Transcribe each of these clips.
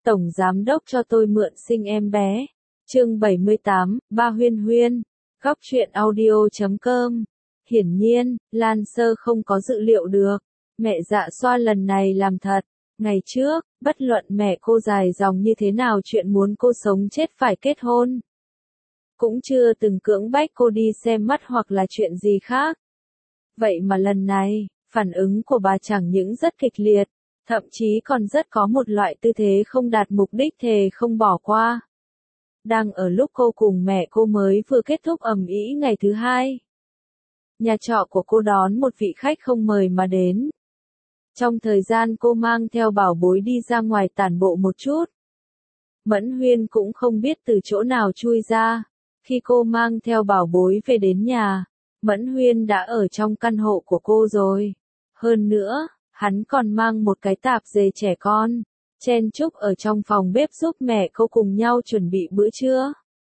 Tổng giám đốc cho tôi mượn sinh em bé. Chương 78, Ba Huyên Huyên. Góc truyện audio.com. Hiển nhiên, Lan Sơ không có dự liệu được. Mẹ Dạ Xoa lần này làm thật. Ngày trước, bất luận mẹ cô dài dòng như thế nào chuyện muốn cô sống chết phải kết hôn, cũng chưa từng cưỡng bách cô đi xem mắt hoặc là chuyện gì khác. Vậy mà lần này, phản ứng của bà chẳng những rất kịch liệt, thậm chí còn rất có một loại tư thế không đạt mục đích thề không bỏ qua. Đang ở lúc cô cùng mẹ cô mới vừa kết thúc ầm ĩ ngày thứ hai, nhà trọ của cô đón một vị khách không mời mà đến. Trong thời gian cô mang theo bảo bối đi ra ngoài tản bộ một chút, Mẫn Huyên cũng không biết từ chỗ nào chui ra. Khi cô mang theo bảo bối về đến nhà, Mẫn Huyên đã ở trong căn hộ của cô rồi. Hơn nữa, hắn còn mang một cái tạp dề trẻ con, chen chúc ở trong phòng bếp giúp mẹ cô cùng nhau chuẩn bị bữa trưa.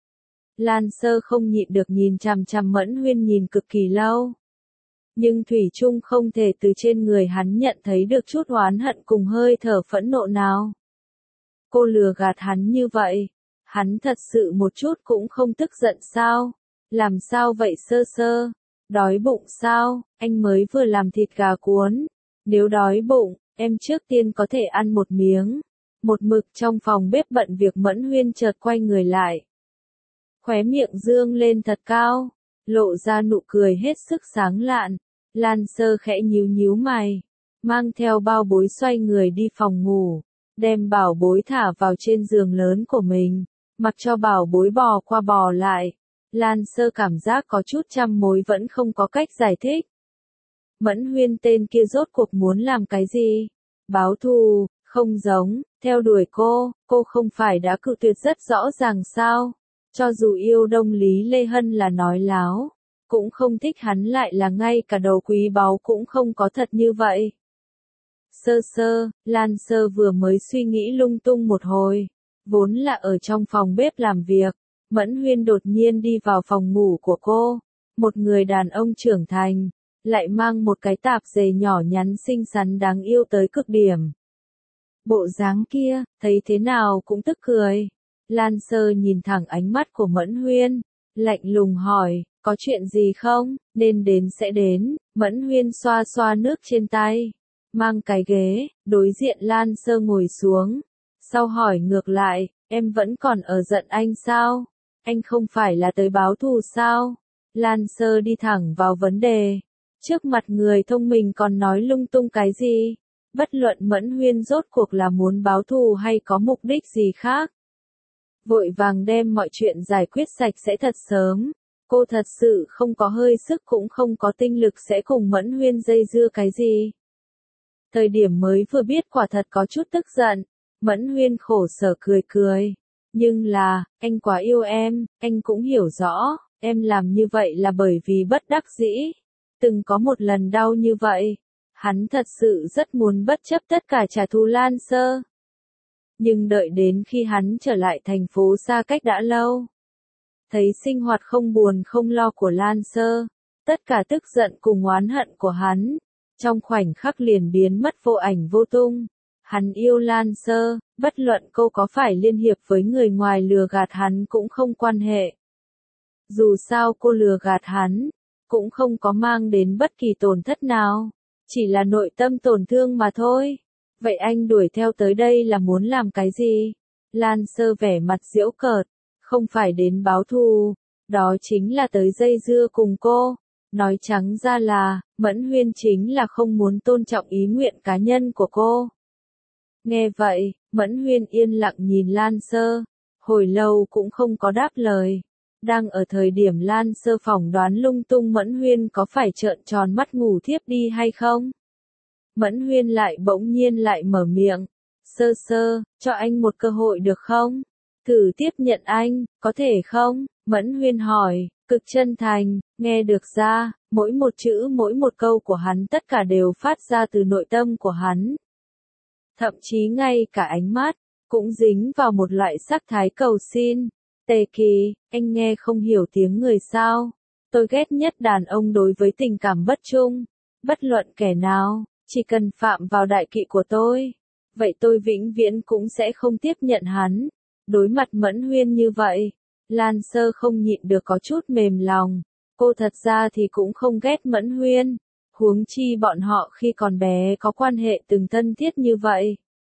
Lan Sơ không nhịn được nhìn chằm chằm Mẫn Huyên nhìn cực kỳ lâu. Nhưng thủy chung không thể từ trên người hắn nhận thấy được chút oán hận cùng hơi thở phẫn nộ nào. Cô lừa gạt hắn như vậy, hắn thật sự một chút cũng không tức giận sao? Làm sao vậy Sơ Sơ? Đói bụng sao? Anh mới vừa làm thịt gà cuốn. Nếu đói bụng, em trước tiên có thể ăn một miếng. Một mực trong phòng bếp bận việc Mẫn Huyên chợt quay người lại. Khóe miệng dương lên thật cao, lộ ra nụ cười hết sức sáng lạn. Lan Sơ khẽ nhíu nhíu mày, mang theo bao bối xoay người đi phòng ngủ, đem bảo bối thả vào trên giường lớn của mình, mặc cho bảo bối bò qua bò lại. Lan Sơ cảm giác có chút trăm mối vẫn không có cách giải thích. Mẫn Huyên tên kia rốt cuộc muốn làm cái gì? Báo thù, không giống, theo đuổi cô không phải đã cự tuyệt rất rõ ràng sao? Cho dù yêu Đông Lý Lê Hân là nói láo, cũng không thích hắn lại là ngay cả đầu quý báu cũng không có thật như vậy. Sơ Sơ, Lan Sơ vừa mới suy nghĩ lung tung một hồi, vốn là ở trong phòng bếp làm việc, Mẫn Huyên đột nhiên đi vào phòng ngủ của cô, một người đàn ông trưởng thành, lại mang một cái tạp dề nhỏ nhắn xinh xắn đáng yêu tới cực điểm. Bộ dáng kia, thấy thế nào cũng tức cười. Lan Sơ nhìn thẳng ánh mắt của Mẫn Huyên, lạnh lùng hỏi, có chuyện gì không? Nên đến sẽ đến. Mẫn Huyên xoa xoa nước trên tay, mang cái ghế, đối diện Lan Sơ ngồi xuống. Sau hỏi ngược lại, em vẫn còn ở giận anh sao? Anh không phải là tới báo thù sao? Lan Sơ đi thẳng vào vấn đề. Trước mặt người thông minh còn nói lung tung cái gì? Bất luận Mẫn Huyên rốt cuộc là muốn báo thù hay có mục đích gì khác, vội vàng đem mọi chuyện giải quyết sạch sẽ thật sớm. Cô thật sự không có hơi sức cũng không có tinh lực sẽ cùng Mẫn Huyên dây dưa cái gì. Thời điểm mới vừa biết quả thật có chút tức giận, Mẫn Huyên khổ sở cười cười. Nhưng là, anh quá yêu em, anh cũng hiểu rõ, em làm như vậy là bởi vì bất đắc dĩ. Từng có một lần đau như vậy, hắn thật sự rất muốn bất chấp tất cả trả thù Lan Sơ. Nhưng đợi đến khi hắn trở lại thành phố xa cách đã lâu, thấy sinh hoạt không buồn không lo của Lan Sơ, tất cả tức giận cùng oán hận của hắn, trong khoảnh khắc liền biến mất vô ảnh vô tung. Hắn yêu Lan Sơ, bất luận cô có phải liên hiệp với người ngoài lừa gạt hắn cũng không quan hệ. Dù sao cô lừa gạt hắn, cũng không có mang đến bất kỳ tổn thất nào, chỉ là nội tâm tổn thương mà thôi. Vậy anh đuổi theo tới đây là muốn làm cái gì? Lan Sơ vẻ mặt giễu cợt, không phải đến báo thù, đó chính là tới dây dưa cùng cô. Nói trắng ra là, Mẫn Huyên chính là không muốn tôn trọng ý nguyện cá nhân của cô. Nghe vậy, Mẫn Huyên yên lặng nhìn Lan Sơ, hồi lâu cũng không có đáp lời. Đang ở thời điểm Lan Sơ phỏng đoán lung tung Mẫn Huyên có phải trợn tròn mắt ngủ thiếp đi hay không? Mẫn Huyên lại bỗng nhiên lại mở miệng, Sơ Sơ, cho anh một cơ hội được không? Thử tiếp nhận anh, có thể không? Mẫn Huyên hỏi, cực chân thành, nghe được ra, mỗi một chữ mỗi một câu của hắn tất cả đều phát ra từ nội tâm của hắn. Thậm chí ngay cả ánh mắt, cũng dính vào một loại sắc thái cầu xin. Tề Kỳ, anh nghe không hiểu tiếng người sao? Tôi ghét nhất đàn ông đối với tình cảm bất trung. Bất luận kẻ nào, chỉ cần phạm vào đại kỵ của tôi, vậy tôi vĩnh viễn cũng sẽ không tiếp nhận hắn. Đối mặt Mẫn Huyên như vậy, Lan Sơ không nhịn được có chút mềm lòng. Cô thật ra thì cũng không ghét Mẫn Huyên, huống chi bọn họ khi còn bé có quan hệ từng thân thiết như vậy.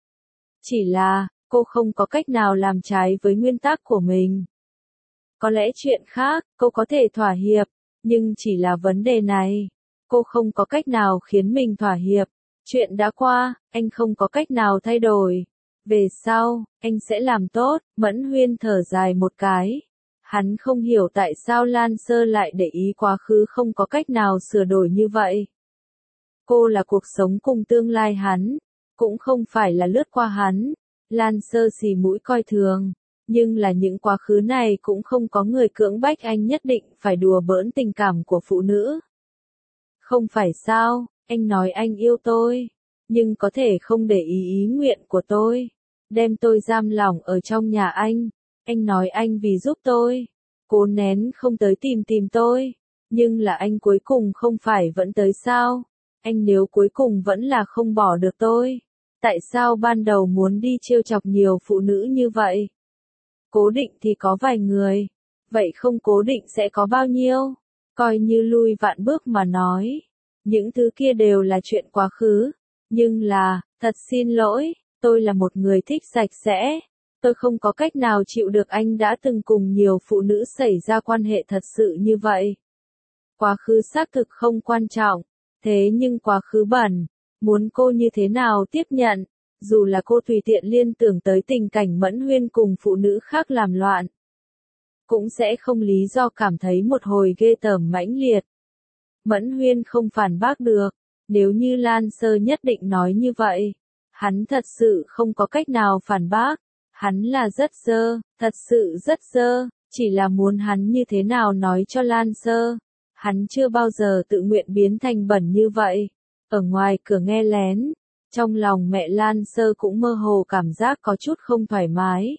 Chỉ là, cô không có cách nào làm trái với nguyên tắc của mình. Có lẽ chuyện khác, cô có thể thỏa hiệp, nhưng chỉ là vấn đề này. Cô không có cách nào khiến mình thỏa hiệp. Chuyện đã qua, anh không có cách nào thay đổi. Về sau, anh sẽ làm tốt. Mẫn Huyên thở dài một cái. Hắn không hiểu tại sao Lan Sơ lại để ý quá khứ không có cách nào sửa đổi như vậy. Cô là cuộc sống cùng tương lai hắn, cũng không phải là lướt qua hắn. Lan Sơ xì mũi coi thường, nhưng là những quá khứ này cũng không có người cưỡng bách anh nhất định phải đùa bỡn tình cảm của phụ nữ. Không phải sao, anh nói anh yêu tôi, nhưng có thể không để ý nguyện của tôi, đem tôi giam lỏng ở trong nhà anh nói anh vì giúp tôi, cố nén không tới tìm tôi, nhưng là anh cuối cùng không phải vẫn tới sao, anh nếu cuối cùng vẫn là không bỏ được tôi, tại sao ban đầu muốn đi trêu chọc nhiều phụ nữ như vậy? Cố định thì có vài người, vậy không cố định sẽ có bao nhiêu? Coi như lui vạn bước mà nói, những thứ kia đều là chuyện quá khứ, nhưng là, thật xin lỗi, tôi là một người thích sạch sẽ, tôi không có cách nào chịu được anh đã từng cùng nhiều phụ nữ xảy ra quan hệ thật sự như vậy. Quá khứ xác thực không quan trọng, thế nhưng quá khứ bẩn, muốn cô như thế nào tiếp nhận, dù là cô tùy tiện liên tưởng tới tình cảnh Mẫn Huyên cùng phụ nữ khác làm loạn, cũng sẽ không lý do cảm thấy một hồi ghê tởm mãnh liệt. Mẫn Huyên không phản bác được, nếu như Lan Sơ nhất định nói như vậy, hắn thật sự không có cách nào phản bác, hắn là rất dơ, thật sự rất dơ, chỉ là muốn hắn như thế nào nói cho Lan Sơ, hắn chưa bao giờ tự nguyện biến thành bẩn như vậy, ở ngoài cửa nghe lén, trong lòng mẹ Lan Sơ cũng mơ hồ cảm giác có chút không thoải mái.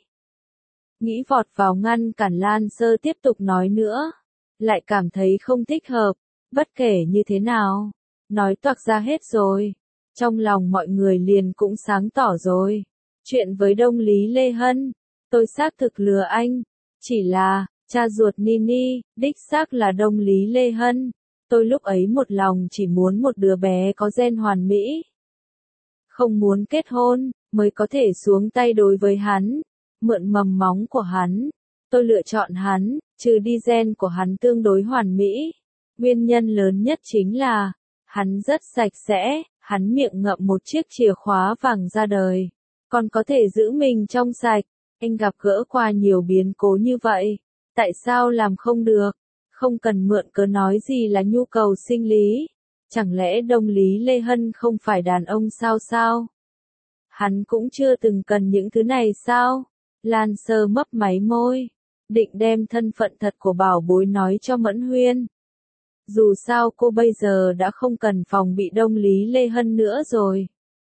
Nghĩ vọt vào ngăn cản Lan Sơ tiếp tục nói nữa, lại cảm thấy không thích hợp, bất kể như thế nào, nói toạc ra hết rồi, trong lòng mọi người liền cũng sáng tỏ rồi. Chuyện với Đông Lý Lê Hân, tôi xác thực lừa anh, chỉ là, cha ruột Nini, đích xác là Đông Lý Lê Hân, tôi lúc ấy một lòng chỉ muốn một đứa bé có gen hoàn mỹ. Không muốn kết hôn, mới có thể xuống tay đối với hắn, mượn mầm móng của hắn, tôi lựa chọn hắn, trừ đi gen của hắn tương đối hoàn mỹ. Nguyên nhân lớn nhất chính là, hắn rất sạch sẽ, hắn miệng ngậm một chiếc chìa khóa vàng ra đời, còn có thể giữ mình trong sạch. Anh gặp gỡ qua nhiều biến cố như vậy, tại sao làm không được? Không cần mượn cớ nói gì là nhu cầu sinh lý. Chẳng lẽ Đông Lý Lê Hân không phải đàn ông sao? Hắn cũng chưa từng cần những thứ này sao? Lan Sơ mấp máy môi, định đem thân phận thật của bảo bối nói cho Mẫn Huyên. Dù sao cô bây giờ đã không cần phòng bị Đông Lý Lê Hân nữa rồi.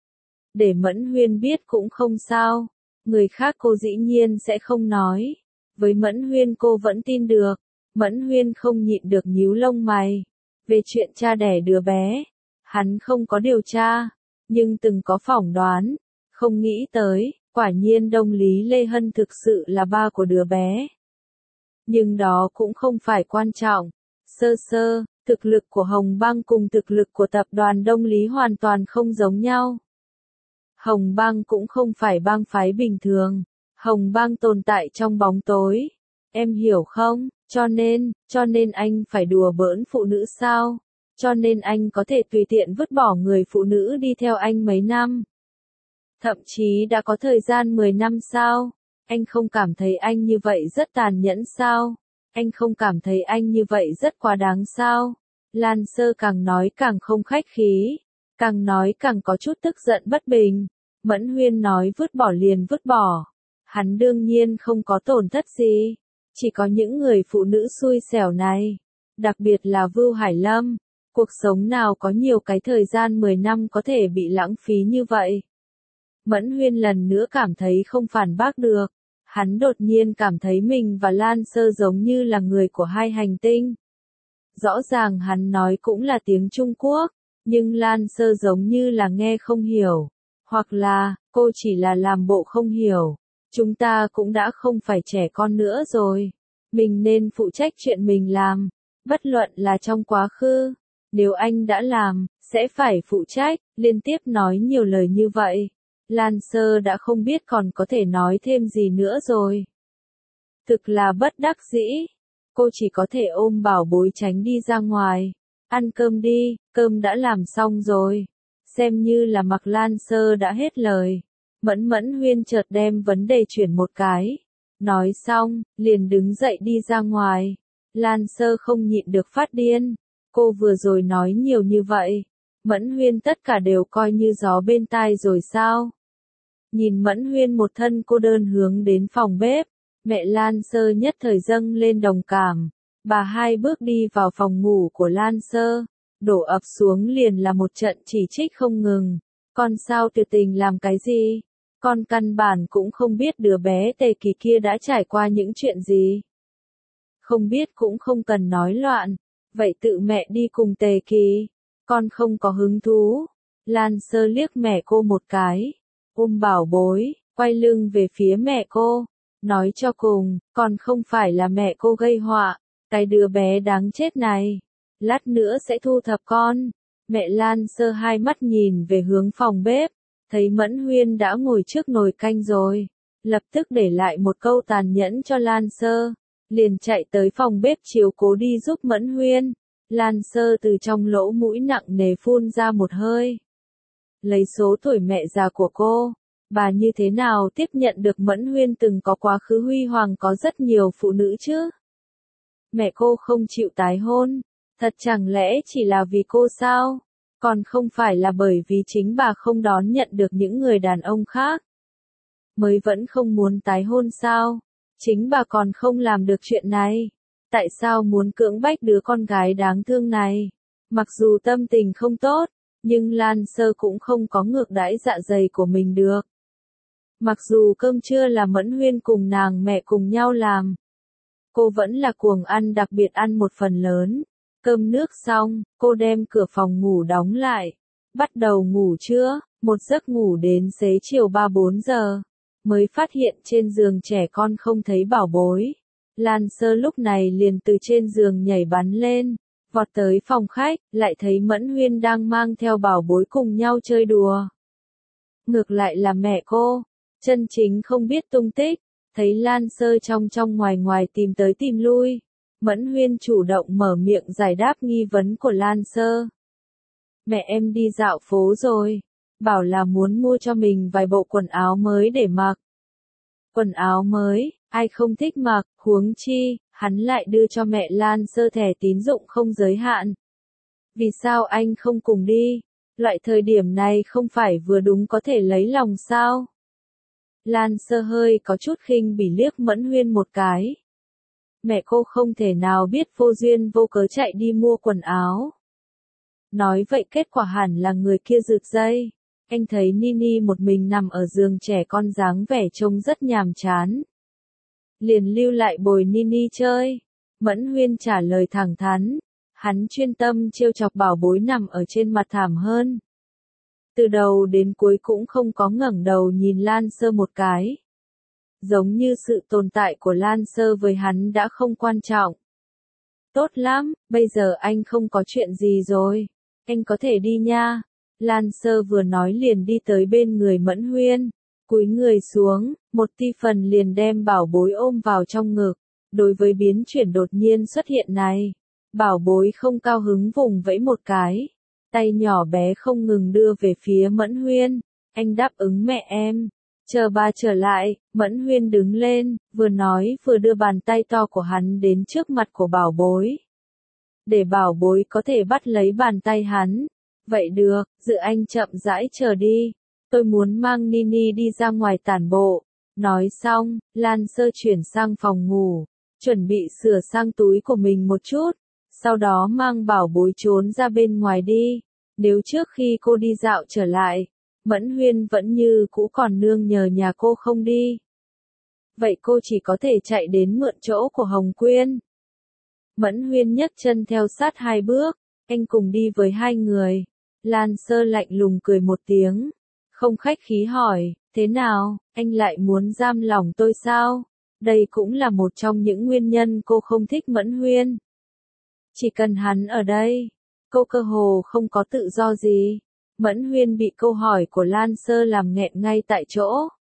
Để Mẫn Huyên biết cũng không sao, người khác cô dĩ nhiên sẽ không nói. Với Mẫn Huyên cô vẫn tin được, Mẫn Huyên không nhịn được nhíu lông mày. Về chuyện cha đẻ đứa bé, hắn không có điều tra, nhưng từng có phỏng đoán, không nghĩ tới, quả nhiên Đông Lý Lê Hân thực sự là ba của đứa bé. Nhưng đó cũng không phải quan trọng. Thực lực của Hồng Bang cùng thực lực của tập đoàn Đông Lý hoàn toàn không giống nhau. Hồng Bang cũng không phải bang phái bình thường, Hồng Bang tồn tại trong bóng tối. Em hiểu không? Cho nên anh phải đùa bỡn phụ nữ sao? Cho nên anh có thể tùy tiện vứt bỏ người phụ nữ đi theo anh mấy năm. Thậm chí đã có thời gian 10 năm sao? Anh không cảm thấy anh như vậy rất tàn nhẫn sao? Anh không cảm thấy anh như vậy rất quá đáng sao? Lan Sơ càng nói càng không khách khí, càng nói càng có chút tức giận bất bình. Mẫn Huyên nói vứt bỏ liền vứt bỏ. Hắn đương nhiên không có tổn thất gì. Chỉ có những người phụ nữ xui xẻo này. Đặc biệt là Vưu Hải Lâm. Cuộc sống nào có nhiều cái thời gian 10 năm có thể bị lãng phí như vậy. Mẫn Huyên lần nữa cảm thấy không phản bác được. Hắn đột nhiên cảm thấy mình và Lan Sơ giống như là người của hai hành tinh. Rõ ràng hắn nói cũng là tiếng Trung Quốc, nhưng Lan Sơ giống như là nghe không hiểu, hoặc là, Cô chỉ là làm bộ không hiểu. Chúng ta cũng đã không phải trẻ con nữa rồi. Mình nên phụ trách chuyện mình làm. Bất luận là trong quá khứ. Nếu anh đã làm, sẽ phải phụ trách. Liên tiếp nói nhiều lời như vậy. Lan Sơ đã không biết còn có thể nói thêm gì nữa rồi. Thực là bất đắc dĩ. Cô chỉ có thể ôm bảo bối tránh đi ra ngoài. Ăn cơm đi, cơm đã làm xong rồi. Xem như là mặc Lan Sơ đã hết lời. Mẫn Mẫn Huyên chợt đem vấn đề chuyển một cái. Nói xong, liền đứng dậy đi ra ngoài. Lan Sơ không nhịn được phát điên. Cô vừa rồi nói nhiều như vậy. Mẫn Huyên tất cả đều coi như gió bên tai rồi sao? Nhìn Mẫn Huyên một thân cô đơn hướng đến phòng bếp. Mẹ Lan Sơ nhất thời dâng lên đồng cảm. Bà hai bước đi vào phòng ngủ của Lan Sơ. Đổ ập xuống liền là một trận chỉ trích không ngừng. Con sao tuyệt tình làm cái gì? Con căn bản cũng không biết đứa bé Tề Kỳ kia đã trải qua những chuyện gì. Không biết cũng không cần nói loạn. Vậy tự mẹ đi cùng Tề Kỳ. Con không có hứng thú. Lan Sơ liếc mẹ cô một cái. Ôm bảo bối, quay lưng về phía mẹ cô. Nói cho cùng, còn không phải là mẹ cô gây họa. Cái đứa bé đáng chết này. Lát nữa sẽ thu thập con. Mẹ Lan Sơ hai mắt nhìn về hướng phòng bếp. Thấy Mẫn Huyên đã ngồi trước nồi canh rồi. Lập tức để lại một câu tàn nhẫn cho Lan Sơ. Liền chạy tới phòng bếp chiếu cố đi giúp Mẫn Huyên. Lan Sơ từ trong lỗ mũi nặng nề phun ra một hơi. Lấy số tuổi mẹ già của cô. Bà như thế nào tiếp nhận được Mẫn Huyên từng có quá khứ huy hoàng có rất nhiều phụ nữ chứ? Mẹ cô không chịu tái hôn. Thật chẳng lẽ chỉ là vì cô sao? Còn không phải là bởi vì chính bà không đón nhận được những người đàn ông khác. Mới vẫn không muốn tái hôn sao? Chính bà còn không làm được chuyện này. Tại sao muốn cưỡng bách đứa con gái đáng thương này? Mặc dù tâm tình không tốt, nhưng Lan Sơ cũng không có ngược đãi dạ dày của mình được. Mặc dù cơm trưa là Mẫn Huyên cùng nàng mẹ cùng nhau làm. Cô vẫn là cuồng ăn, đặc biệt ăn một phần lớn. Cơm nước xong, cô đem cửa phòng ngủ đóng lại. Bắt đầu ngủ trưa, một giấc ngủ đến xế chiều 3-4 giờ. Mới phát hiện trên giường trẻ con không thấy bảo bối. Lan Sơ lúc này liền từ trên giường nhảy bắn lên. Vọt tới phòng khách, lại thấy Mẫn Huyên đang mang theo bảo bối cùng nhau chơi đùa. Ngược lại là mẹ cô, chân chính không biết tung tích. Thấy Lan Sơ trong ngoài ngoài tìm tới tìm lui. Mẫn Huyên chủ động mở miệng giải đáp nghi vấn của Lan Sơ. Mẹ em đi dạo phố rồi. Bảo là muốn mua cho mình vài bộ quần áo mới để mặc. Quần áo mới, ai không thích mặc, huống chi, hắn lại đưa cho mẹ Lan Sơ thẻ tín dụng không giới hạn. Vì sao anh không cùng đi? Loại thời điểm này không phải vừa đúng có thể lấy lòng sao? Lan Sơ hơi có chút khinh bỉ liếc Mẫn Huyên một cái. Mẹ cô không thể nào biết vô duyên vô cớ chạy đi mua quần áo. Nói vậy kết quả hẳn là người kia rượt dây. Anh thấy Nini một mình nằm ở giường trẻ con dáng vẻ trông rất nhàm chán. Liền lưu lại bồi Nini chơi. Mẫn Huyên trả lời thẳng thắn. Hắn chuyên tâm trêu chọc bảo bối nằm ở trên mặt thảm hơn. Từ đầu đến cuối cũng không có ngẩng đầu nhìn Lan Sơ một cái. Giống như sự tồn tại của Lan Sơ với hắn đã không quan trọng. Tốt lắm, bây giờ anh không có chuyện gì rồi. Anh có thể đi nha. Lan Sơ vừa nói liền đi tới bên người Mẫn Huyên. Cúi người xuống, một ti phần liền đem bảo bối ôm vào trong ngực. Đối với biến chuyển đột nhiên xuất hiện này, bảo bối không cao hứng vùng vẫy một cái. Tay nhỏ bé không ngừng đưa về phía Mẫn Huyên. Anh đáp ứng mẹ em. Chờ ba trở lại, Mẫn Huyên đứng lên, vừa nói vừa đưa bàn tay to của hắn đến trước mặt của bảo bối. Để bảo bối có thể bắt lấy bàn tay hắn. Vậy được, dự anh chậm rãi chờ đi. Tôi muốn mang Nini đi ra ngoài tản bộ. Nói xong, Lan Sơ chuyển sang phòng ngủ. Chuẩn bị sửa sang túi của mình một chút. Sau đó mang bảo bối trốn ra bên ngoài đi. Nếu trước khi cô đi dạo trở lại, Mẫn Huyên vẫn như cũ còn nương nhờ nhà cô không đi. Vậy cô chỉ có thể chạy đến mượn chỗ của Hồng Quyên. Mẫn Huyên nhấc chân theo sát 2 bước, anh cùng đi với 2 người. Lan Sơ lạnh lùng cười một tiếng, không khách khí hỏi, Thế nào, anh lại muốn giam lòng tôi sao? Đây cũng là một trong những nguyên nhân cô không thích Mẫn Huyên. Chỉ cần hắn ở đây, cô cơ hồ không có tự do gì. Mẫn Huyên bị câu hỏi của Lan Sơ làm nghẹn ngay tại chỗ.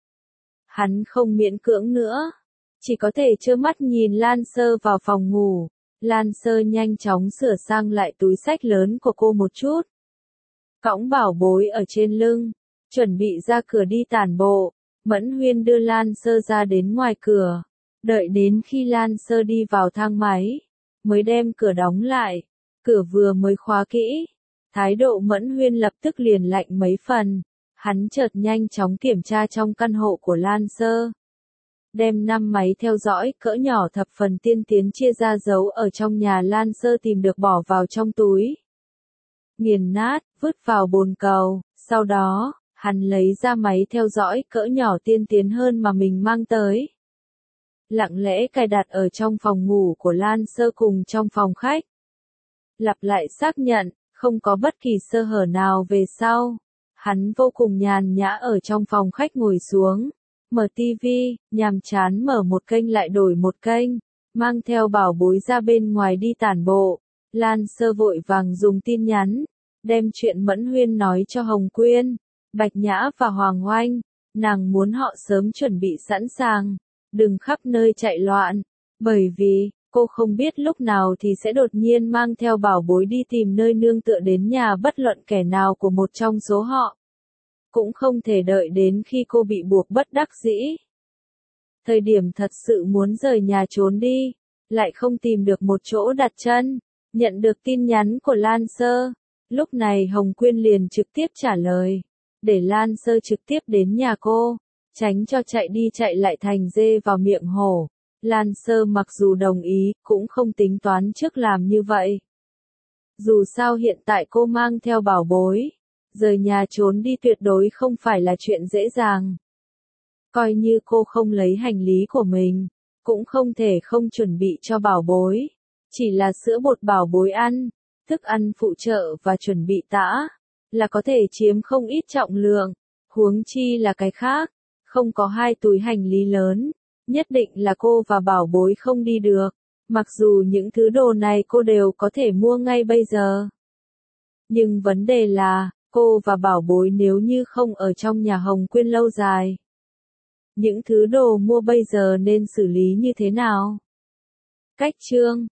Hắn không miễn cưỡng nữa, chỉ có thể trơ mắt nhìn Lan Sơ vào phòng ngủ. Lan Sơ nhanh chóng sửa sang lại túi xách lớn của cô một chút. Cõng bảo bối ở trên lưng, chuẩn bị ra cửa đi tản bộ. Mẫn Huyên đưa Lan Sơ ra đến ngoài cửa. Đợi đến khi Lan Sơ đi vào thang máy, mới đem cửa đóng lại. Cửa vừa mới khóa kỹ, thái độ Mẫn Huyên lập tức liền lạnh mấy phần. Hắn chợt nhanh chóng kiểm tra trong căn hộ của Lan Sơ. Đem 5 máy theo dõi cỡ nhỏ thập phần tiên tiến chia ra giấu ở trong nhà Lan Sơ tìm được bỏ vào trong túi. Nghiền nát, vứt vào bồn cầu, sau đó, hắn lấy ra máy theo dõi cỡ nhỏ tiên tiến hơn mà mình mang tới. Lặng lẽ cài đặt ở trong phòng ngủ của Lan Sơ cùng trong phòng khách. Lặp lại xác nhận, không có bất kỳ sơ hở nào về sau. Hắn vô cùng nhàn nhã ở trong phòng khách ngồi xuống, mở tivi, nhàm chán mở một kênh lại đổi một kênh, mang theo bảo bối ra bên ngoài đi tản bộ. Lan Sơ vội vàng dùng tin nhắn, đem chuyện Mẫn Huyên nói cho Hồng Quyên, Bạch Nhã và Hoàng Oanh. Nàng muốn họ sớm chuẩn bị sẵn sàng, đừng khắp nơi chạy loạn, bởi vì cô không biết lúc nào thì sẽ đột nhiên mang theo bảo bối đi tìm nơi nương tựa đến nhà bất luận kẻ nào của một trong số họ. Cũng không thể đợi đến khi cô bị buộc bất đắc dĩ. Thời điểm thật sự muốn rời nhà trốn đi, lại không tìm được một chỗ đặt chân. Nhận được tin nhắn của Lan Sơ, lúc này Hồng Quyên liền trực tiếp trả lời, để Lan Sơ trực tiếp đến nhà cô, tránh cho chạy đi chạy lại thành dê vào miệng hổ. Lan Sơ mặc dù đồng ý, cũng không tính toán trước làm như vậy. Dù sao hiện tại cô mang theo bảo bối, rời nhà trốn đi tuyệt đối không phải là chuyện dễ dàng. Coi như cô không lấy hành lý của mình, cũng không thể không chuẩn bị cho bảo bối. Chỉ là sữa bột bảo bối ăn, thức ăn phụ trợ và chuẩn bị tã, là có thể chiếm không ít trọng lượng, huống chi là cái khác. Không có 2 túi hành lý lớn, nhất định là cô và bảo bối không đi được. Mặc dù những thứ đồ này cô đều có thể mua ngay bây giờ. Nhưng vấn đề là, cô và bảo bối nếu như không ở trong nhà Hồng Quyên lâu dài. Những thứ đồ mua bây giờ nên xử lý như thế nào? Cách chương